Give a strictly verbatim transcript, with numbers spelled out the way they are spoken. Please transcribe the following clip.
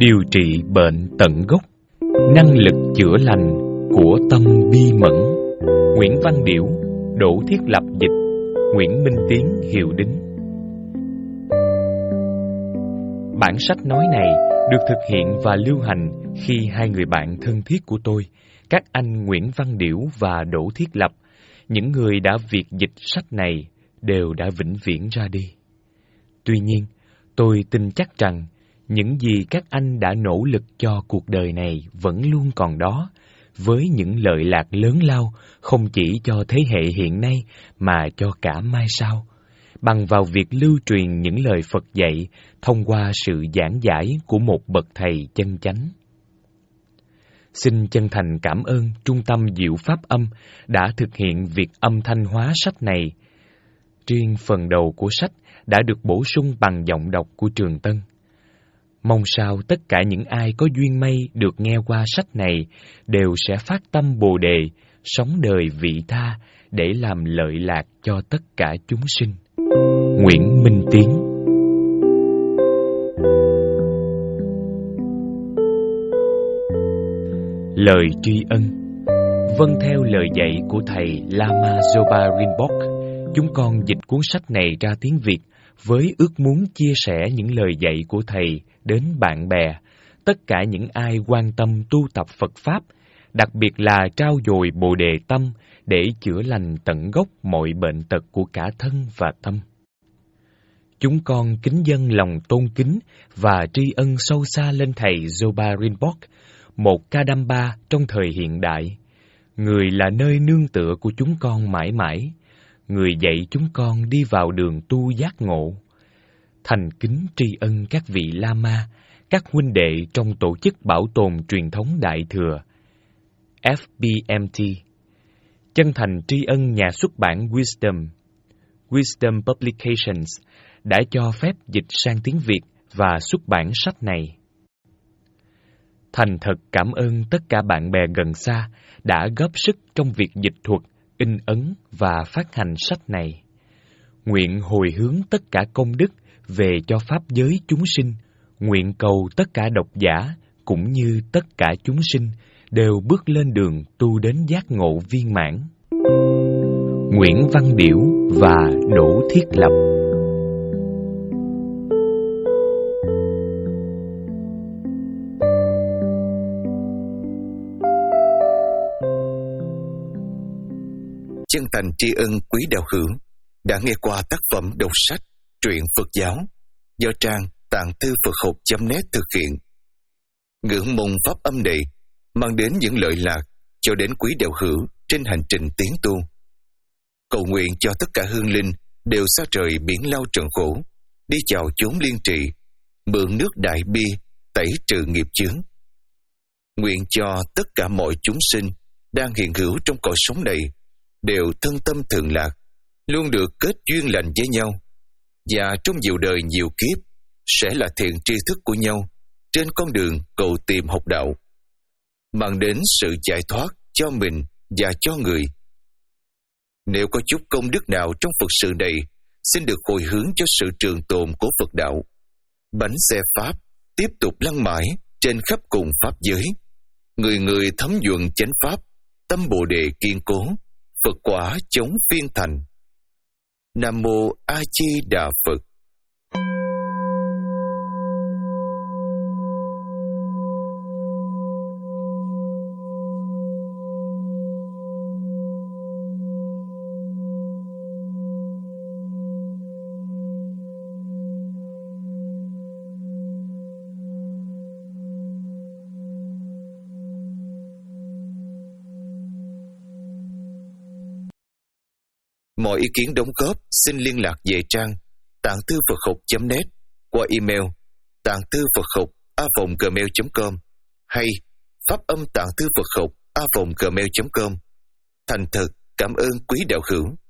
điều trị bệnh tận gốc, năng lực chữa lành của tâm bi mẫn. Nguyễn Văn Điểu, Đỗ Thiết Lập dịch, Nguyễn Minh Tiến hiệu đính. Bản sách nói này được thực hiện và lưu hành khi hai người bạn thân thiết của tôi, các anh Nguyễn Văn Điểu và Đỗ Thiết Lập, những người đã việt dịch sách này, đều đã vĩnh viễn ra đi. Tuy nhiên, tôi tin chắc rằng những gì các anh đã nỗ lực cho cuộc đời này vẫn luôn còn đó, với những lợi lạc lớn lao không chỉ cho thế hệ hiện nay mà cho cả mai sau, bằng vào việc lưu truyền những lời Phật dạy thông qua sự giảng giải của một bậc thầy chân chánh. Xin chân thành cảm ơn Trung tâm Diệu Pháp Âm đã thực hiện việc âm thanh hóa sách này. Riêng phần đầu của sách đã được bổ sung bằng giọng đọc của Trường Tân. Mong sao tất cả những ai có duyên may được nghe qua sách này đều sẽ phát tâm Bồ Đề, sống đời vị tha để làm lợi lạc cho tất cả chúng sinh. Nguyễn Minh Tiến. Lời tri ân. Vâng theo lời dạy của thầy Lama Zopa Rinpoche, chúng con dịch cuốn sách này ra tiếng Việt với ước muốn chia sẻ những lời dạy của thầy đến bạn bè, tất cả những ai quan tâm tu tập Phật Pháp, đặc biệt là trao dồi Bồ Đề tâm để chữa lành tận gốc mọi bệnh tật của cả thân và tâm. Chúng con kính dâng lòng tôn kính và tri ân sâu xa lên thầy Zopa Rinpoche, một Kadamba trong thời hiện đại, người là nơi nương tựa của chúng con mãi mãi, người dạy chúng con đi vào đường tu giác ngộ. Thành kính tri ân các vị Lama, các huynh đệ trong tổ chức bảo tồn truyền thống Đại Thừa F B M T. Chân thành tri ân nhà xuất bản Wisdom, Wisdom Publications đã cho phép dịch sang tiếng Việt và xuất bản sách này. Thành thật cảm ơn tất cả bạn bè gần xa đã góp sức trong việc dịch thuật, in ấn và phát hành sách này. Nguyện hồi hướng tất cả công đức về cho pháp giới chúng sinh, nguyện cầu tất cả độc giả cũng như tất cả chúng sinh đều bước lên đường tu đến giác ngộ viên mãn. Nguyễn Văn Điểu và Đỗ Thiết Lập. Chân thành tri ân quý đạo hữu đã nghe qua tác phẩm đọc sách Truyện Phật giáo do trang tạng thư Phật học chấm net thực hiện. Ngưỡng mong pháp âm này mang đến những lợi lạc cho đến quý đạo hữu trên hành trình tiến tu. Cầu nguyện cho tất cả hương linh đều xa trời biển lao trần khổ, đi chào chốn liên trì, mượn nước đại bi tẩy trừ nghiệp chướng. Nguyện cho tất cả mọi chúng sinh đang hiện hữu trong cõi sống này đều thân tâm thường lạc, luôn được kết duyên lành với nhau, và trong nhiều đời nhiều kiếp sẽ là thiện tri thức của nhau trên con đường cầu tìm học đạo, mang đến sự giải thoát cho mình và cho người. Nếu có chút công đức nào trong Phật sự này, xin được hồi hướng cho sự trường tồn của Phật đạo. Bánh xe Pháp tiếp tục lăn mãi trên khắp cùng Pháp giới. Người người thấm nhuận chánh Pháp, tâm Bồ Đề kiên cố, Phật quả chống phiên thành. Nam Mô A Di Đà Phật. Mọi ý kiến đóng góp xin liên lạc về trang tạng thư Phật học chấm net qua email tạng thư Phật học a vòng gmail chấm com hay pháp âm tạng thư Phật học a vòng gmail chấm com. Thành thật cảm ơn quý đạo hữu.